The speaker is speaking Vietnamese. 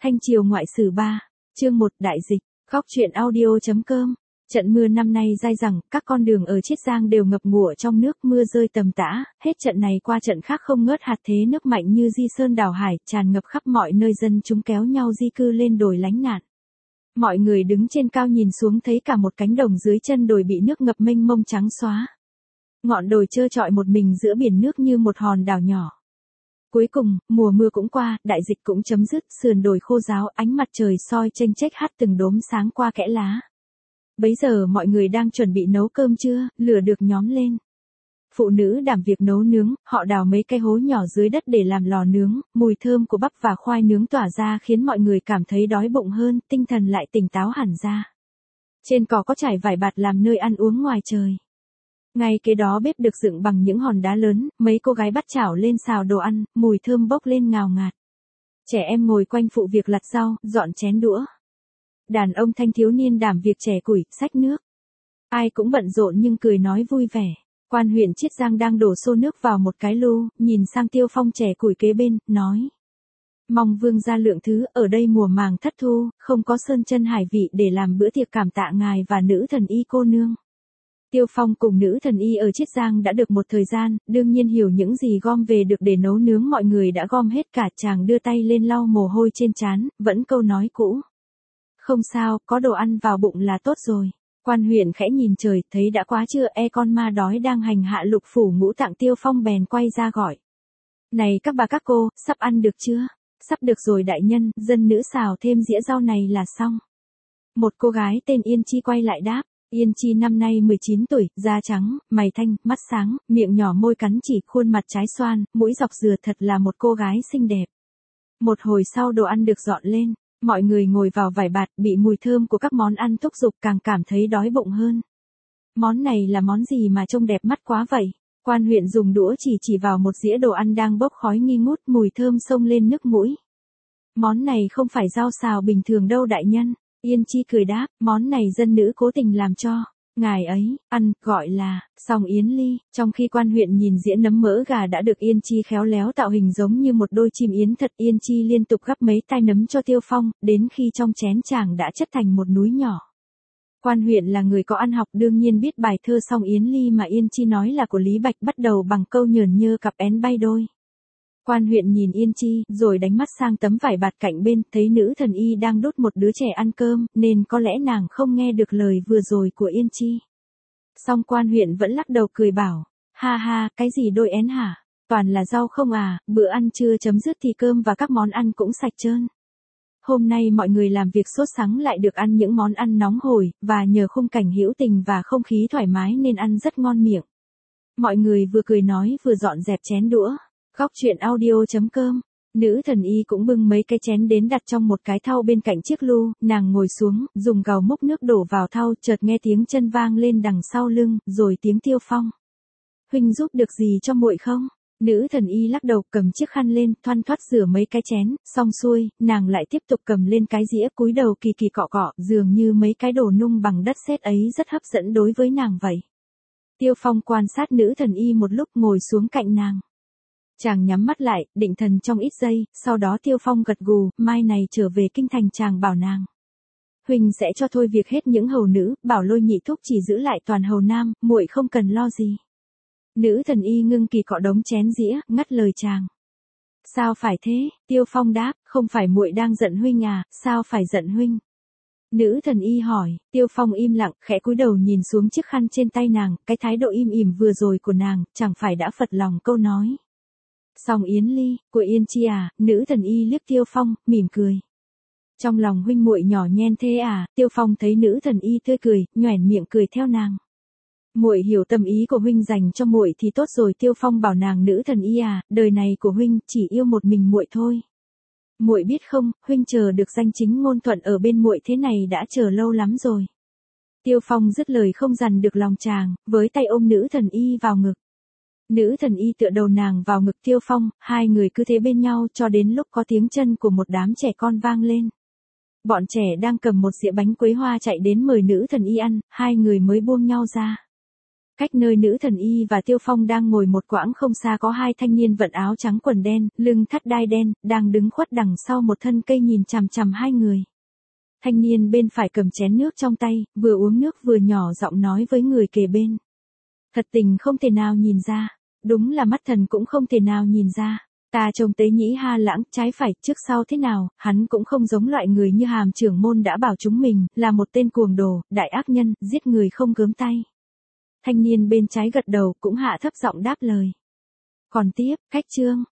Thanh Triều Ngoại Sử 3, chương 1 Đại dịch, góc truyện audio.com. Trận mưa năm nay dai dẳng, các con đường ở Chiết Giang đều ngập ngụa trong nước, mưa rơi tầm tã, hết trận này qua trận khác không ngớt hạt thế nước mạnh như di sơn đảo hải, tràn ngập khắp mọi nơi, dân chúng kéo nhau di cư lên đồi lánh nạn. Mọi người đứng trên cao nhìn xuống thấy cả một cánh đồng dưới chân đồi bị nước ngập mênh mông trắng xóa. Ngọn đồi trơ trọi một mình giữa biển nước như một hòn đảo nhỏ. Cuối cùng, mùa mưa cũng qua, đại dịch cũng chấm dứt, sườn đồi khô ráo, ánh mặt trời soi chênh chếch hắt từng đốm sáng qua kẽ lá. Bấy giờ mọi người đang chuẩn bị nấu cơm trưa, lửa được nhóm lên. Phụ nữ đảm việc nấu nướng, họ đào mấy cái hố nhỏ dưới đất để làm lò nướng, mùi thơm của bắp và khoai nướng tỏa ra khiến mọi người cảm thấy đói bụng hơn, tinh thần lại tỉnh táo hẳn ra. Trên cỏ có trải vải bạt làm nơi ăn uống ngoài trời. Ngay kế đó bếp được dựng bằng những hòn đá lớn, mấy cô gái bắt chảo lên xào đồ ăn, mùi thơm bốc lên ngào ngạt. Trẻ em ngồi quanh phụ việc lặt rau, dọn chén đũa. Đàn ông thanh thiếu niên đảm việc chẻ củi, xách nước. Ai cũng bận rộn nhưng cười nói vui vẻ. Quan huyện Chiết Giang đang đổ xô nước vào một cái lu, nhìn sang Tiêu Phong chẻ củi kế bên, nói. Mong vương gia lượng thứ, ở đây mùa màng thất thu, không có sơn chân hải vị để làm bữa tiệc cảm tạ ngài và nữ thần y cô nương. Tiêu Phong cùng nữ thần y ở Chiết Giang đã được một thời gian, đương nhiên hiểu những gì gom về được để nấu nướng, mọi người đã gom hết cả. Chàng đưa tay lên lau mồ hôi trên trán, vẫn câu nói cũ. Không sao, có đồ ăn vào bụng là tốt rồi. Quan huyện khẽ nhìn trời, thấy đã quá trưa, con ma đói đang hành hạ lục phủ ngũ tạng. Tiêu Phong bèn quay ra gọi. Này các bà các cô, sắp ăn được chưa? Sắp được rồi đại nhân, dân nữ xào thêm dĩa rau này là xong. Một cô gái tên Yên Chi quay lại đáp. Yên Chi năm nay 19 tuổi, da trắng, mày thanh, mắt sáng, miệng nhỏ môi cắn chỉ, khuôn mặt trái xoan, mũi dọc dừa, thật là một cô gái xinh đẹp. Một hồi sau đồ ăn được dọn lên, mọi người ngồi vào vải bạt, bị mùi thơm của các món ăn thúc giục, càng cảm thấy đói bụng hơn. Món này là món gì mà trông đẹp mắt quá vậy? Quan huyện dùng đũa chỉ vào một dĩa đồ ăn đang bốc khói nghi ngút, mùi thơm xông lên nước mũi. Món này không phải rau xào bình thường đâu đại nhân. Yên Chi cười đáp, món này dân nữ cố tình làm cho ngài ấy ăn, gọi là song yến ly. Trong khi quan huyện nhìn dĩa nấm mỡ gà đã được Yên Chi khéo léo tạo hình giống như một đôi chim yến thật, Yên Chi liên tục gắp mấy tai nấm cho Tiêu Phong, đến khi trong chén chàng đã chất thành một núi nhỏ. Quan huyện là người có ăn học, đương nhiên biết bài thơ song yến ly mà Yên Chi nói là của Lý Bạch, bắt đầu bằng câu nhờn nhơ cặp én bay đôi. Quan huyện nhìn Yên Chi, rồi đánh mắt sang tấm vải bạt cạnh bên, thấy nữ thần y đang đút một đứa trẻ ăn cơm, nên có lẽ nàng không nghe được lời vừa rồi của Yên Chi. Song quan huyện vẫn lắc đầu cười bảo, ha ha, cái gì đôi én hả? Toàn là rau không à, bữa ăn trưa chấm dứt thì cơm và các món ăn cũng sạch trơn. Hôm nay mọi người làm việc sốt sắng lại được ăn những món ăn nóng hổi, và nhờ khung cảnh hữu tình và không khí thoải mái nên ăn rất ngon miệng. Mọi người vừa cười nói vừa dọn dẹp chén đũa. Góc truyện audio.com. Nữ thần y cũng bưng mấy cái chén đến đặt trong một cái thau bên cạnh chiếc lu, nàng ngồi xuống, dùng gàu múc nước đổ vào thau, chợt nghe tiếng chân vang lên đằng sau lưng, rồi tiếng Tiêu Phong. Huynh giúp được gì cho muội không? Nữ thần y lắc đầu, cầm chiếc khăn lên, thoăn thoắt rửa mấy cái chén, xong xuôi, nàng lại tiếp tục cầm lên cái dĩa, cúi đầu kỳ kỳ cọ cọ, dường như mấy cái đồ nung bằng đất sét ấy rất hấp dẫn đối với nàng vậy. Tiêu Phong quan sát nữ thần y một lúc, ngồi xuống cạnh nàng. Chàng nhắm mắt lại, định thần trong ít giây, sau đó Tiêu Phong gật gù, mai này trở về kinh thành chàng bảo nàng. Huynh sẽ cho thôi việc hết những hầu nữ, bảo Lôi nhị thúc chỉ giữ lại toàn hầu nam, muội không cần lo gì. Nữ thần y ngưng kỳ cọ đống chén dĩa, ngắt lời chàng. Sao phải thế? Tiêu Phong đáp, không phải muội đang giận huynh à, sao phải giận huynh? Nữ thần y hỏi, Tiêu Phong im lặng, khẽ cúi đầu nhìn xuống chiếc khăn trên tay nàng, cái thái độ im ỉm vừa rồi của nàng, chẳng phải đã phật lòng câu nói. Song yến ly, của Yên Chi à? Nữ thần y liếc Tiêu Phong, mỉm cười. Trong lòng huynh muội nhỏ nhen thế à? Tiêu Phong thấy nữ thần y tươi cười, nhoẻn miệng cười theo nàng. Muội hiểu tâm ý của huynh dành cho muội thì tốt rồi. Tiêu Phong bảo nàng, nữ thần y à, đời này của huynh chỉ yêu một mình muội thôi. Muội biết không, huynh chờ được danh chính ngôn thuận ở bên muội thế này đã chờ lâu lắm rồi. Tiêu Phong dứt lời không dằn được lòng chàng, với tay ôm nữ thần y vào ngực. Nữ thần y tựa đầu nàng vào ngực Tiêu Phong, hai người cứ thế bên nhau cho đến lúc có tiếng chân của một đám trẻ con vang lên. Bọn trẻ đang cầm một dĩa bánh quế hoa chạy đến mời nữ thần y ăn, hai người mới buông nhau ra. Cách nơi nữ thần y và Tiêu Phong đang ngồi một quãng không xa có hai thanh niên vận áo trắng quần đen, lưng thắt đai đen, đang đứng khuất đằng sau một thân cây nhìn chằm chằm hai người. Thanh niên bên phải cầm chén nước trong tay, vừa uống nước vừa nhỏ giọng nói với người kề bên. Thật tình không thể nào nhìn ra, đúng là mắt thần cũng không thể nào nhìn ra. Ta trông Tế Nhĩ Ha Lãng, trái phải, trước sau thế nào, hắn cũng không giống loại người như Hàm trưởng môn đã bảo chúng mình, là một tên cuồng đồ, đại ác nhân, giết người không gớm tay. Thanh niên bên trái gật đầu cũng hạ thấp giọng đáp lời. Còn tiếp, khách trương,